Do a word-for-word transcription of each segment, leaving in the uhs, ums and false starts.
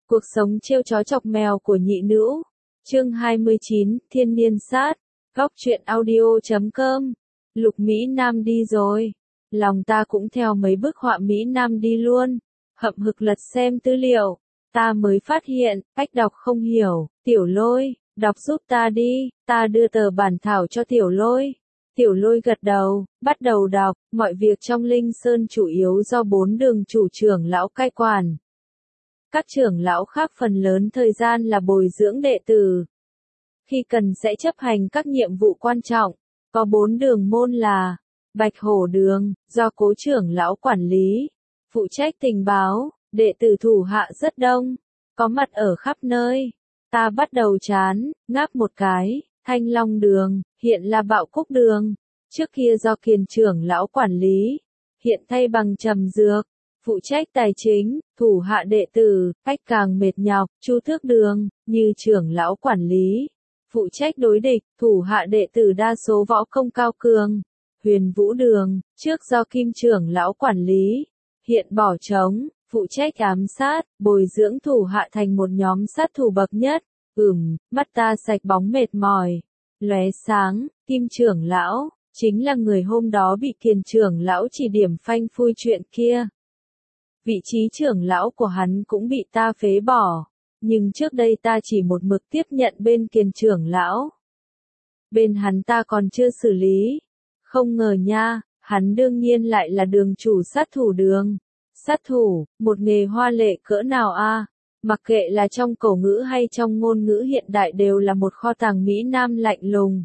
Cuộc sống trêu chó chọc mèo của nhị nữ. Chương hai mươi chín, Thiên niên sát. Góc truyện audio chấm com. Lục Mỹ Nam đi rồi. Lòng ta cũng theo mấy bức họa Mỹ Nam đi luôn. Hậm hực lật xem tư liệu. Ta mới phát hiện, cách đọc không hiểu. Tiểu Lôi, đọc giúp ta đi. Ta đưa tờ bản thảo cho Tiểu Lôi. Tiểu Lôi gật đầu, bắt đầu đọc. Mọi việc trong Linh Sơn chủ yếu do bốn đường chủ trưởng lão cai quản. Các trưởng lão khác phần lớn thời gian là bồi dưỡng đệ tử. Khi cần sẽ chấp hành các nhiệm vụ quan trọng. Có bốn đường môn là Bạch Hổ Đường, do cố trưởng lão quản lý, phụ trách tình báo, đệ tử thủ hạ rất đông, có mặt ở khắp nơi. Ta bắt đầu chán, ngáp một cái. Thanh Long Đường, hiện là Bạo Cúc Đường, trước kia do Kiền trưởng lão quản lý, hiện thay bằng Trầm Dược, phụ trách tài chính, thủ hạ đệ tử, cách càng mệt nhọc. Chu Thước Đường, như trưởng lão quản lý, phụ trách đối địch, thủ hạ đệ tử đa số võ công cao cường. Huyền Vũ Đường, trước do Kim trưởng lão quản lý, hiện bỏ trống, phụ trách ám sát, bồi dưỡng thủ hạ thành một nhóm sát thủ bậc nhất. Ừm, mắt ta sạch bóng mệt mỏi, lóe sáng. Kim trưởng lão, chính là người hôm đó bị Kiền trưởng lão chỉ điểm phanh phui chuyện kia. Vị trí trưởng lão của hắn cũng bị ta phế bỏ, nhưng trước đây ta chỉ một mực tiếp nhận bên Kiền trưởng lão. Bên hắn ta còn chưa xử lý. Không ngờ nha, hắn đương nhiên lại là đường chủ sát thủ đường. Sát thủ, một nghề hoa lệ cỡ nào a? Mặc kệ là trong cổ ngữ hay trong ngôn ngữ hiện đại đều là một kho tàng Mỹ Nam lạnh lùng.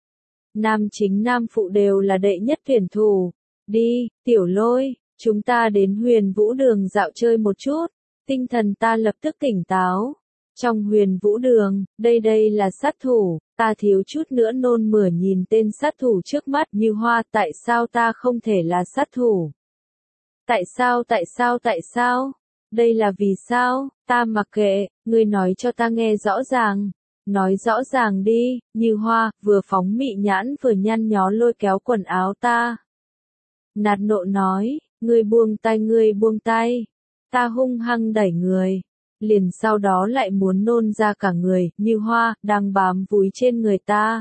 Nam chính nam phụ đều là đệ nhất tuyển thủ. Đi, Tiểu Lôi, chúng ta đến Huyền Vũ Đường dạo chơi một chút. Tinh thần ta lập tức tỉnh táo. Trong Huyền Vũ Đường, đây đây là sát thủ, ta thiếu chút nữa nôn mửa nhìn tên sát thủ trước mắt như hoa. Tại sao ta không thể là sát thủ? Tại sao tại sao tại sao? Đây là vì sao? Ta mặc kệ, ngươi nói cho ta nghe rõ ràng. Nói rõ ràng đi. Như Hoa, vừa phóng mị nhãn vừa nhăn nhó lôi kéo quần áo ta. Nạt nộ nói, ngươi buông tay ngươi buông tay. Ta hung hăng đẩy người. Liền sau đó lại muốn nôn ra cả người. Như Hoa, đang bám vúi trên người ta.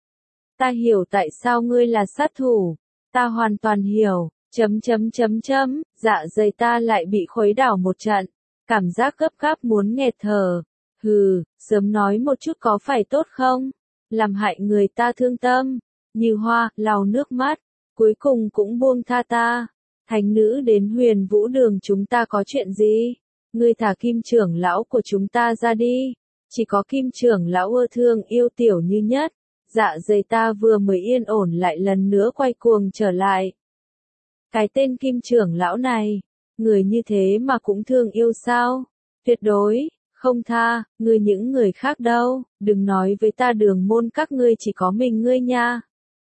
Ta hiểu tại sao ngươi là sát thủ. Ta hoàn toàn hiểu. Chấm chấm chấm chấm, dạ dày ta lại bị khuấy đảo một trận. Cảm giác gấp gáp muốn nghẹt thở. Hừ, sớm nói một chút có phải tốt không? Làm hại người ta thương tâm. Như Hoa, lau nước mắt. Cuối cùng cũng buông tha ta. Thánh nữ đến Huyền Vũ Đường chúng ta có chuyện gì? Ngươi thả Kim trưởng lão của chúng ta ra đi. Chỉ có Kim trưởng lão ưa thương yêu Tiểu Như nhất. Dạ dày ta vừa mới yên ổn lại lần nữa quay cuồng trở lại. Cái tên Kim trưởng lão này, người như thế mà cũng thương yêu sao? Tuyệt đối, không tha. Ngươi những người khác đâu, đừng nói với ta đường môn các ngươi chỉ có mình ngươi nha.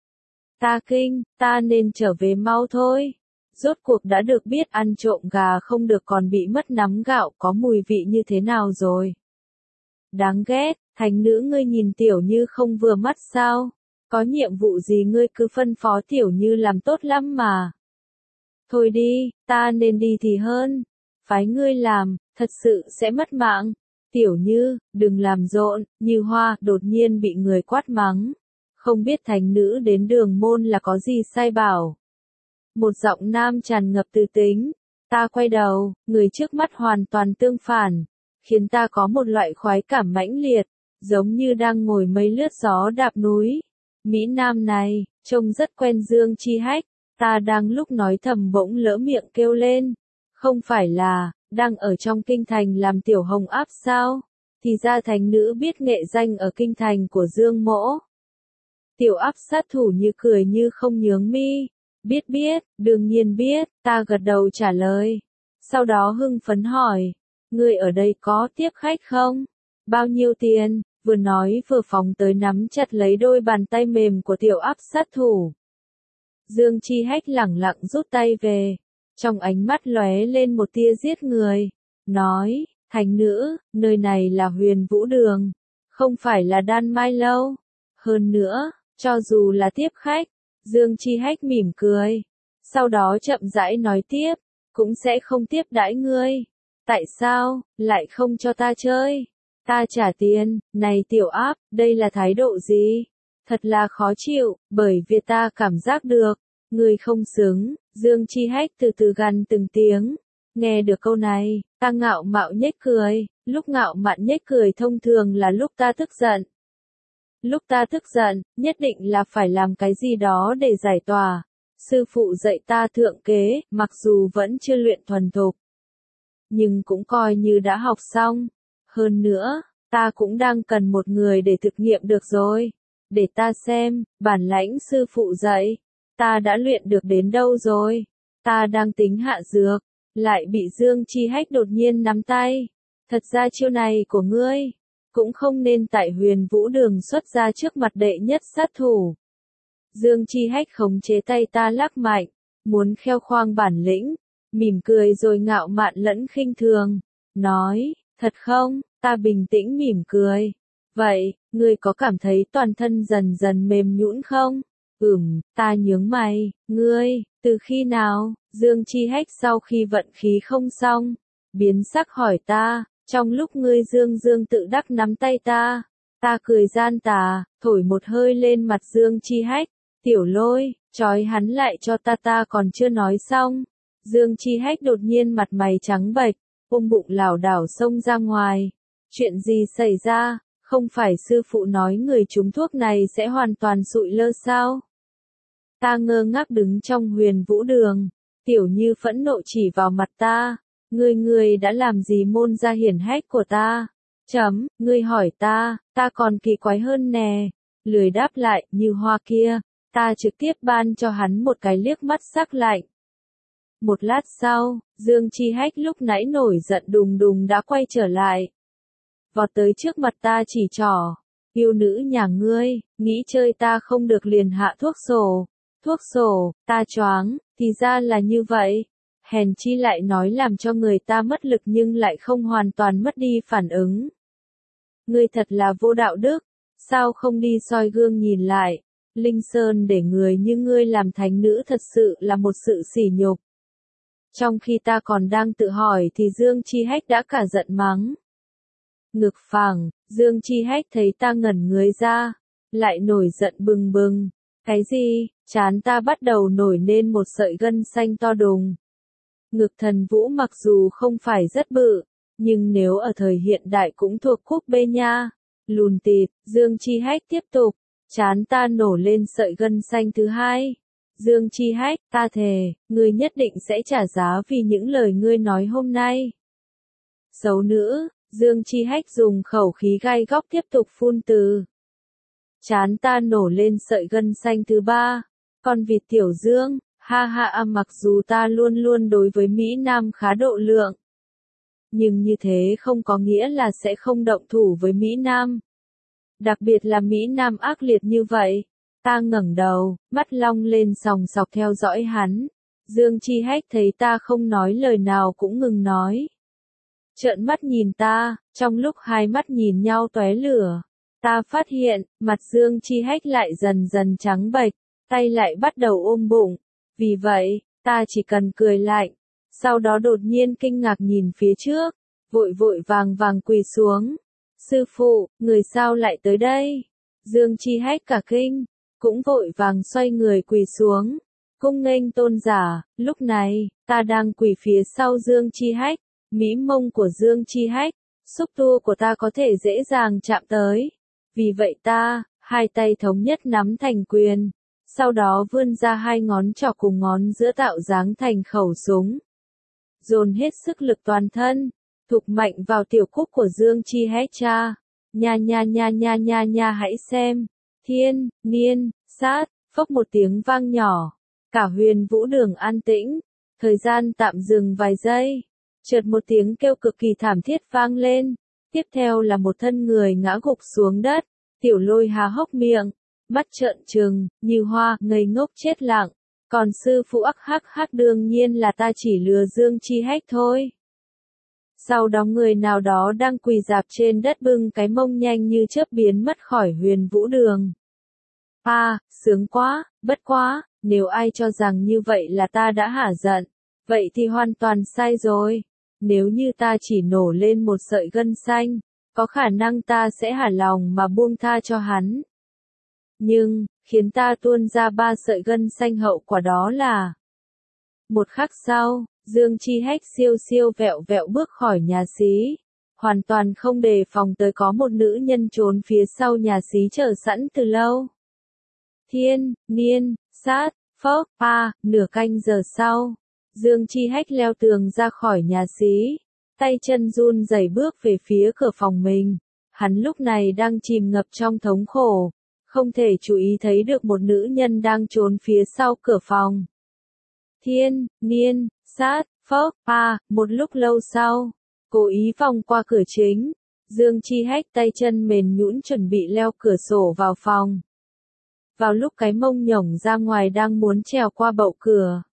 Ta kinh, ta nên trở về mau thôi. Rốt cuộc đã được biết ăn trộm gà không được còn bị mất nắm gạo có mùi vị như thế nào rồi. Đáng ghét, thánh nữ ngươi nhìn Tiểu Như không vừa mắt sao? Có nhiệm vụ gì ngươi cứ phân phó Tiểu Như làm tốt lắm mà. Thôi đi, ta nên đi thì hơn. Phái ngươi làm, thật sự sẽ mất mạng. Tiểu Như, đừng làm rộn. Như Hoa, đột nhiên bị người quát mắng. Không biết thánh nữ đến đường môn là có gì sai bảo. Một giọng nam tràn ngập từ tính. Ta quay đầu, người trước mắt hoàn toàn tương phản. Khiến ta có một loại khoái cảm mãnh liệt. Giống như đang ngồi mây lướt gió đạp núi. Mỹ Nam này, trông rất quen Dương Chi Hách. Ta đang lúc nói thầm bỗng lỡ miệng kêu lên. Không phải là, đang ở trong kinh thành làm tiểu hồng áp sao? Thì ra thánh nữ biết nghệ danh ở kinh thành của Dương Mỗ. Tiểu áp sát thủ như cười như không nhướng mi. Biết biết, đương nhiên biết, ta gật đầu trả lời. Sau đó hưng phấn hỏi, ngươi ở đây có tiếp khách không? Bao nhiêu tiền? Vừa nói vừa phóng tới nắm chặt lấy đôi bàn tay mềm của tiểu áp sát thủ. Dương Chi Hách lẳng lặng rút tay về. Trong ánh mắt lóe lên một tia giết người. Nói, thánh nữ, nơi này là Huyền Vũ Đường. Không phải là Đan Mai Lâu. Hơn nữa, cho dù là tiếp khách, Dương Chi Hách mỉm cười. Sau đó chậm rãi nói tiếp, cũng sẽ không tiếp đãi ngươi. Tại sao, lại không cho ta chơi? Ta trả tiền, này tiểu áp, đây là thái độ gì? Thật là khó chịu, bởi vì ta cảm giác được, người không xứng, Dương Chi Hách từ từ gằn từng tiếng. Nghe được câu này, ta ngạo mạo nhếch cười, lúc ngạo mạn nhếch cười thông thường là lúc ta tức giận. Lúc ta tức giận, nhất định là phải làm cái gì đó để giải tỏa. Sư phụ dạy ta thượng kế, mặc dù vẫn chưa luyện thuần thục, nhưng cũng coi như đã học xong. Hơn nữa, ta cũng đang cần một người để thực nghiệm được rồi. Để ta xem, bản lãnh sư phụ dạy, ta đã luyện được đến đâu rồi. Ta đang tính hạ dược, lại bị Dương Chi Hách đột nhiên nắm tay. Thật ra chiêu này của ngươi, cũng không nên tại Huyền Vũ Đường xuất ra trước mặt đệ nhất sát thủ. Dương Chi Hách khống chế tay ta lắc mạnh, muốn kheo khoang bản lĩnh, mỉm cười rồi ngạo mạn lẫn khinh thường, nói, thật không? Ta bình tĩnh mỉm cười. Vậy, ngươi có cảm thấy toàn thân dần dần mềm nhũn không? Ừm, ta nhướng mày, ngươi, từ khi nào? Dương Chi Hách sau khi vận khí không xong, biến sắc hỏi ta, trong lúc ngươi dương dương tự đắc nắm tay ta, ta cười gian tà, thổi một hơi lên mặt Dương Chi Hách, tiểu lôi, trói hắn lại cho ta ta còn chưa nói xong. Dương Chi Hách đột nhiên mặt mày trắng bệch, ôm bụng lảo đảo xông ra ngoài. Chuyện gì xảy ra? Không phải sư phụ nói người trúng thuốc này sẽ hoàn toàn sụi lơ sao? Ta ngơ ngác đứng trong Huyền Vũ Đường, Tiểu Như phẫn nộ chỉ vào mặt ta, ngươi ngươi đã làm gì môn gia hiển hách của ta? Chấm, ngươi hỏi ta, ta còn kỳ quái hơn nè. Lười đáp lại, Như Hoa kia, ta trực tiếp ban cho hắn một cái liếc mắt sắc lạnh. Một lát sau, Dương Chi Hách lúc nãy nổi giận đùng đùng đã quay trở lại. Vọt tới trước mặt ta chỉ trỏ, yêu nữ nhà ngươi, nghĩ chơi ta không được liền hạ thuốc sổ. Thuốc sổ, ta choáng, thì ra là như vậy. Hèn chi lại nói làm cho người ta mất lực nhưng lại không hoàn toàn mất đi phản ứng. Ngươi thật là vô đạo đức, sao không đi soi gương nhìn lại. Linh Sơn để người như ngươi làm thánh nữ thật sự là một sự sỉ nhục. Trong khi ta còn đang tự hỏi thì Dương Chi Hách đã cả giận mắng. Ngực phẳng, Dương Chi Hách thấy ta ngẩn người ra, lại nổi giận bừng bừng. Cái gì? Trán ta bắt đầu nổi lên một sợi gân xanh to đùng. Ngực Thần Vũ mặc dù không phải rất bự, nhưng nếu ở thời hiện đại cũng thuộc cúp B nha. Lùn tịt, Dương Chi Hách tiếp tục, trán ta nổ lên sợi gân xanh thứ hai. Dương Chi Hách, ta thề, ngươi nhất định sẽ trả giá vì những lời ngươi nói hôm nay. Xấu nữ, Dương Chi Hách dùng khẩu khí gai góc tiếp tục phun từ. Trán ta nổ lên sợi gân xanh thứ ba. Con vịt tiểu Dương, ha ha à, mặc dù ta luôn luôn đối với Mỹ Nam khá độ lượng. Nhưng như thế không có nghĩa là sẽ không động thủ với Mỹ Nam. Đặc biệt là Mỹ Nam ác liệt như vậy. Ta ngẩng đầu, mắt long lên sòng sọc theo dõi hắn. Dương Chi Hách thấy ta không nói lời nào cũng ngừng nói. Trợn mắt nhìn ta, trong lúc hai mắt nhìn nhau tóe lửa. Ta phát hiện, mặt Dương Chi Hách lại dần dần trắng bệch, tay lại bắt đầu ôm bụng. Vì vậy, ta chỉ cần cười lạnh. Sau đó đột nhiên kinh ngạc nhìn phía trước, vội vội vàng vàng quỳ xuống. Sư phụ, người sao lại tới đây? Dương Chi Hách cả kinh, cũng vội vàng xoay người quỳ xuống. Cung nghênh tôn giả, lúc này, ta đang quỳ phía sau Dương Chi Hách, mỹ mông của Dương Chi Hách, xúc tua của ta có thể dễ dàng chạm tới. Vì vậy ta, hai tay thống nhất nắm thành quyền, sau đó vươn ra hai ngón trỏ cùng ngón giữa tạo dáng thành khẩu súng. Dồn hết sức lực toàn thân, thục mạnh vào tiểu cúc của Dương Chi Hách cha. Nha nha nha nha nha nha hãy xem. Thiên, niên, sát, phốc một tiếng vang nhỏ. Cả Huyền Vũ Đường an tĩnh. Thời gian tạm dừng vài giây. Chợt một tiếng kêu cực kỳ thảm thiết vang lên. Tiếp theo là một thân người ngã gục xuống đất. Tiểu Lôi há hốc miệng, mắt trợn trừng, Như Hoa ngây ngốc chết lặng. Còn sư phụ ắc hắc hắc đương nhiên là ta chỉ lừa Dương Chi Hách thôi. Sau đó người nào đó đang quỳ dạp trên đất bưng cái mông nhanh như chớp biến mất khỏi Huyền Vũ Đường. À, sướng quá, bất quá, nếu ai cho rằng như vậy là ta đã hả giận, vậy thì hoàn toàn sai rồi. Nếu như ta chỉ nổ lên một sợi gân xanh, có khả năng ta sẽ hả lòng mà buông tha cho hắn. Nhưng, khiến ta tuôn ra ba sợi gân xanh hậu quả đó là. Một khắc sau, Dương Chi Hách siêu siêu vẹo vẹo bước khỏi nhà xí. Hoàn toàn không đề phòng tới có một nữ nhân trốn phía sau nhà xí chờ sẵn từ lâu. Thiên, niên, sát, phốc, pa, nửa canh giờ sau. Dương Chi Hách leo tường ra khỏi nhà xí. Tay chân run rẩy bước về phía cửa phòng mình. Hắn lúc này đang chìm ngập trong thống khổ. Không thể chú ý thấy được một nữ nhân đang trốn phía sau cửa phòng. Thiên, niên, sát, phốc, pa, một lúc lâu sau. Cố ý vòng qua cửa chính. Dương Chi Hách tay chân mềm nhũn chuẩn bị leo cửa sổ vào phòng. Vào lúc cái mông nhổng ra ngoài đang muốn trèo qua bậu cửa.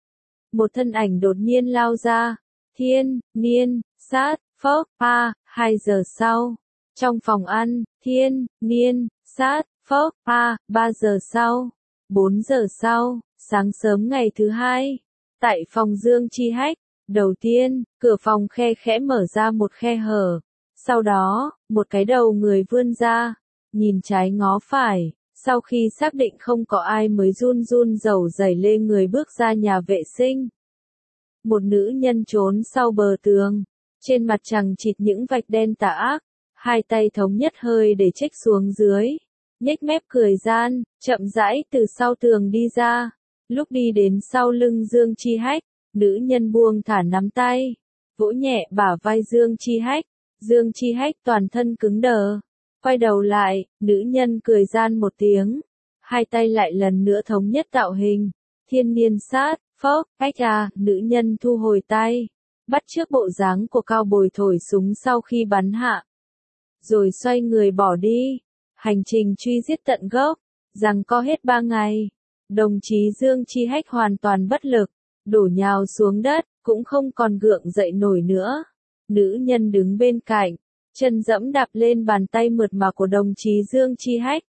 Một thân ảnh đột nhiên lao ra. Thiên, niên, sát, phốc, pa, hai giờ sau. Trong phòng ăn, thiên, niên, sát, phốc, pa, ba giờ sau. Bốn giờ sau, sáng sớm ngày thứ hai. Tại phòng Dương Chi Hách, đầu tiên, cửa phòng khe khẽ mở ra một khe hở. Sau đó, một cái đầu người vươn ra. Nhìn trái ngó phải. Sau khi xác định không có ai mới run run rẩu rẩy lê người bước ra nhà vệ sinh. Một nữ nhân trốn sau bờ tường. Trên mặt chằng chịt những vạch đen tà ác. Hai tay thống nhất hơi để chếch xuống dưới. Nhếch mép cười gian, chậm rãi từ sau tường đi ra. Lúc đi đến sau lưng Dương Chi Hách, nữ nhân buông thả nắm tay. Vỗ nhẹ bả vai Dương Chi Hách. Dương Chi Hách toàn thân cứng đờ. Quay đầu lại, nữ nhân cười gian một tiếng. Hai tay lại lần nữa thống nhất tạo hình. Thiên niên sát, phốc, ách à, nữ nhân thu hồi tay. Bắt chước bộ dáng của cao bồi thổi súng sau khi bắn hạ. Rồi xoay người bỏ đi. Hành trình truy giết tận gốc. Giằng co hết ba ngày. Đồng chí Dương Chi Hách hoàn toàn bất lực. Đổ nhào xuống đất, cũng không còn gượng dậy nổi nữa. Nữ nhân đứng bên cạnh. Chân dẫm đạp lên bàn tay mượt mà của đồng chí Dương Chi Hách.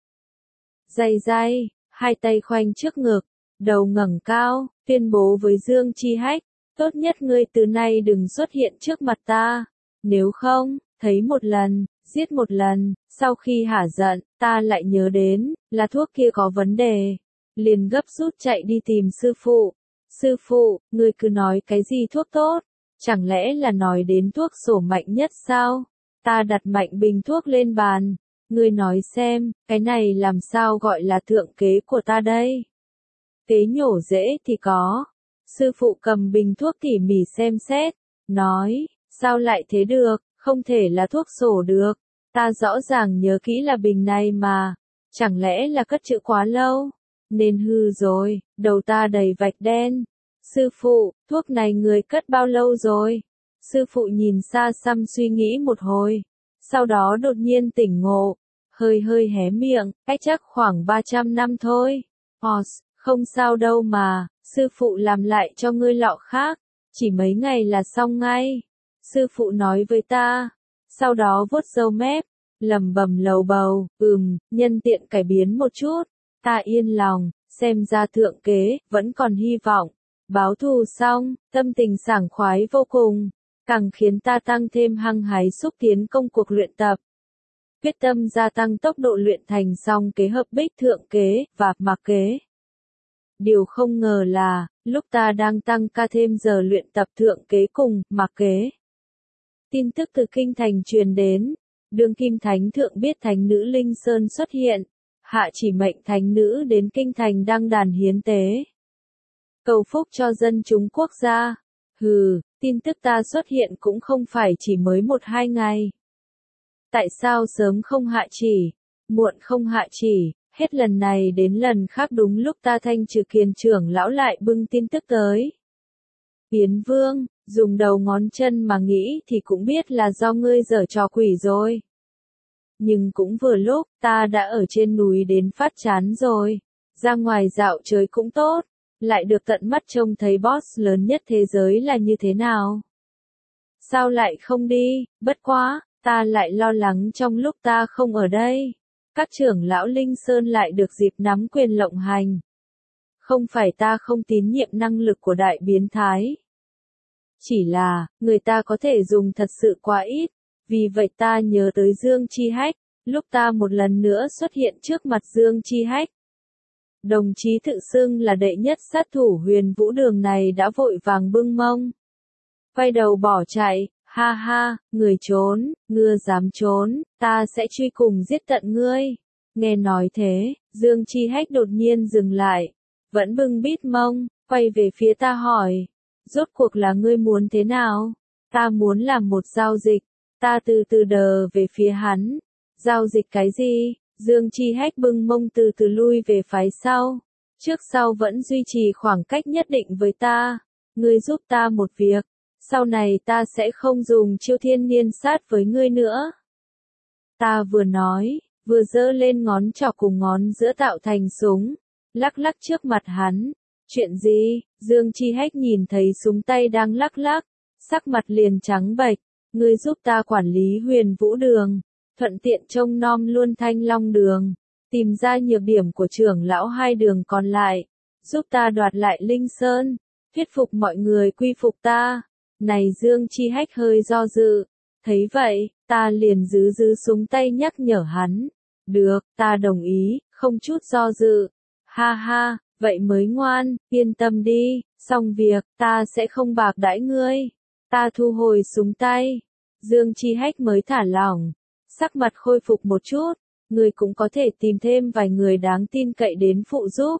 Day day, hai tay khoanh trước ngực, đầu ngẩng cao, tuyên bố với Dương Chi Hách, tốt nhất ngươi từ nay đừng xuất hiện trước mặt ta. Nếu không, thấy một lần, giết một lần, sau khi hả giận, ta lại nhớ đến, là thuốc kia có vấn đề. Liền gấp rút chạy đi tìm sư phụ. Sư phụ, ngươi cứ nói cái gì thuốc tốt? Chẳng lẽ là nói đến thuốc sổ mạnh nhất sao? Ta đặt mạnh bình thuốc lên bàn. Ngươi nói xem, cái này làm sao gọi là thượng kế của ta đây? Kế nhổ dễ thì có. Sư phụ cầm bình thuốc tỉ mỉ xem xét. Nói, sao lại thế được, không thể là thuốc sổ được. Ta rõ ràng nhớ kỹ là bình này mà. Chẳng lẽ là cất trữ quá lâu? Nên hư rồi, đầu ta đầy vạch đen. Sư phụ, thuốc này người cất bao lâu rồi? Sư phụ nhìn xa xăm suy nghĩ một hồi. Sau đó đột nhiên tỉnh ngộ. Hơi hơi hé miệng, cách chắc khoảng ba trăm năm thôi. Os, không sao đâu mà, sư phụ làm lại cho ngươi lọ khác. Chỉ mấy ngày là xong ngay. Sư phụ nói với ta. Sau đó vuốt râu mép, lầm bầm lầu bầu, ừm, nhân tiện cải biến một chút. Ta yên lòng, xem ra thượng kế, vẫn còn hy vọng. Báo thù xong, tâm tình sảng khoái vô cùng. Càng khiến ta tăng thêm hăng hái xúc tiến công cuộc luyện tập. Quyết tâm gia tăng tốc độ luyện thành xong kế hợp bích thượng kế, và mạc kế. Điều không ngờ là, lúc ta đang tăng ca thêm giờ luyện tập thượng kế cùng, mạc kế. Tin tức từ kinh thành truyền đến, đương kim thánh thượng biết thánh nữ Linh Sơn xuất hiện, hạ chỉ mệnh thánh nữ đến kinh thành đăng đàn hiến tế. Cầu phúc cho dân chúng quốc gia. Hừ, tin tức ta xuất hiện cũng không phải chỉ mới một hai ngày. Tại sao sớm không hạ chỉ, muộn không hạ chỉ, hết lần này đến lần khác đúng lúc ta thanh trừ kiền trưởng lão lại bưng tin tức tới. Hiến vương, dùng đầu ngón chân mà nghĩ thì cũng biết là do ngươi giở trò quỷ rồi. Nhưng cũng vừa lúc, ta đã ở trên núi đến phát chán rồi. Ra ngoài dạo chơi cũng tốt. Lại được tận mắt trông thấy boss lớn nhất thế giới là như thế nào. Sao lại không đi, bất quá, ta lại lo lắng trong lúc ta không ở đây. Các trưởng lão Linh Sơn lại được dịp nắm quyền lộng hành. Không phải ta không tín nhiệm năng lực của đại biến thái. Chỉ là, người ta có thể dùng thật sự quá ít. Vì vậy ta nhớ tới Dương Chi Hách, lúc ta một lần nữa xuất hiện trước mặt Dương Chi Hách. Đồng chí tự xưng là đệ nhất sát thủ Huyền Vũ Đường này đã vội vàng bưng mông. Quay đầu bỏ chạy, ha ha, người trốn, ngươi dám trốn, ta sẽ truy cùng giết tận ngươi. Nghe nói thế, Dương Chi Hách đột nhiên dừng lại, vẫn bưng bít mông, quay về phía ta hỏi, rốt cuộc là ngươi muốn thế nào? Ta muốn làm một giao dịch, ta từ từ đờ về phía hắn. Giao dịch cái gì? Dương Chi Hách bưng mông từ từ lui về phái sau, trước sau vẫn duy trì khoảng cách nhất định với ta. Ngươi giúp ta một việc, sau này ta sẽ không dùng chiêu thiên niên sát với ngươi nữa. Ta vừa nói, vừa giơ lên ngón trỏ cùng ngón giữa tạo thành súng, lắc lắc trước mặt hắn. Chuyện gì? Dương Chi Hách nhìn thấy súng tay đang lắc lắc, sắc mặt liền trắng bệch. Ngươi giúp ta quản lý Huyền Vũ Đường, thuận tiện trông nom luôn Thanh Long Đường, tìm ra nhược điểm của trưởng lão hai đường còn lại, giúp ta đoạt lại Linh Sơn, thuyết phục mọi người quy phục ta. Này Dương Chi Hách hơi do dự, thấy vậy, ta liền giữ giữ súng tay nhắc nhở hắn. Được, ta đồng ý, không chút do dự. Ha ha, vậy mới ngoan, yên tâm đi, xong việc, ta sẽ không bạc đãi ngươi. Ta thu hồi súng tay, Dương Chi Hách mới thả lỏng, sắc mặt khôi phục một chút, người cũng có thể tìm thêm vài người đáng tin cậy đến phụ giúp.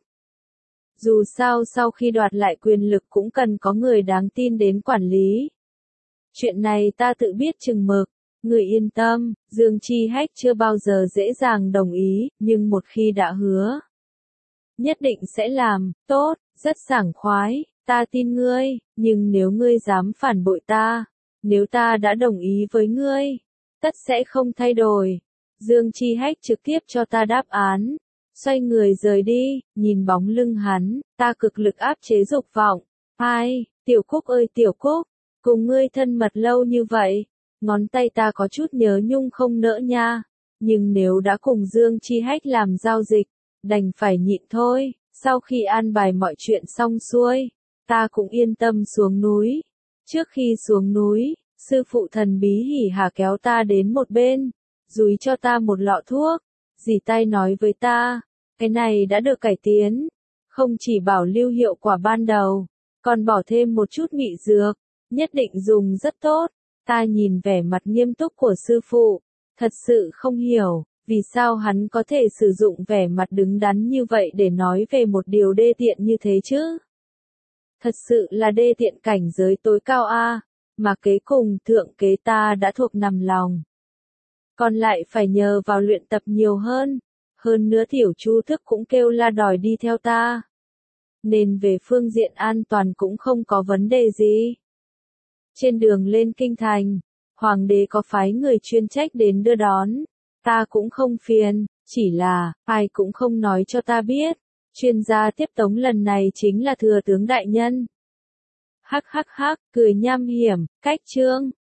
Dù sao sau khi đoạt lại quyền lực cũng cần có người đáng tin đến quản lý. Chuyện này ta tự biết chừng mực, người yên tâm, Dương Chi Hách chưa bao giờ dễ dàng đồng ý, nhưng một khi đã hứa, nhất định sẽ làm, tốt, rất sảng khoái, ta tin ngươi, nhưng nếu ngươi dám phản bội ta, nếu ta đã đồng ý với ngươi, tất sẽ không thay đổi. Dương Chi Hách trực tiếp cho ta đáp án, xoay người rời đi, nhìn bóng lưng hắn, ta cực lực áp chế dục vọng. Ai, Tiểu Cúc ơi Tiểu Cúc, cùng ngươi thân mật lâu như vậy, ngón tay ta có chút nhớ nhung không nỡ nha, nhưng nếu đã cùng Dương Chi Hách làm giao dịch, đành phải nhịn thôi. Sau khi an bài mọi chuyện xong xuôi, ta cũng yên tâm xuống núi. Trước khi xuống núi, sư phụ thần bí hỉ hả kéo ta đến một bên, dúi cho ta một lọ thuốc, dì tay nói với ta, cái này đã được cải tiến, không chỉ bảo lưu hiệu quả ban đầu, còn bỏ thêm một chút mị dược, nhất định dùng rất tốt. Ta nhìn vẻ mặt nghiêm túc của sư phụ, thật sự không hiểu, vì sao hắn có thể sử dụng vẻ mặt đứng đắn như vậy để nói về một điều đê tiện như thế chứ? Thật sự là đê tiện cảnh giới tối cao a, mà kế cùng thượng kế ta đã thuộc nằm lòng. Còn lại phải nhờ vào luyện tập nhiều hơn, hơn nữa tiểu Chu Thức cũng kêu la đòi đi theo ta. Nên về phương diện an toàn cũng không có vấn đề gì. Trên đường lên kinh thành, hoàng đế có phái người chuyên trách đến đưa đón, ta cũng không phiền, chỉ là, ai cũng không nói cho ta biết, chuyên gia tiếp tống lần này chính là thừa tướng đại nhân. Hắc hắc hắc, cười nham hiểm, cách chương.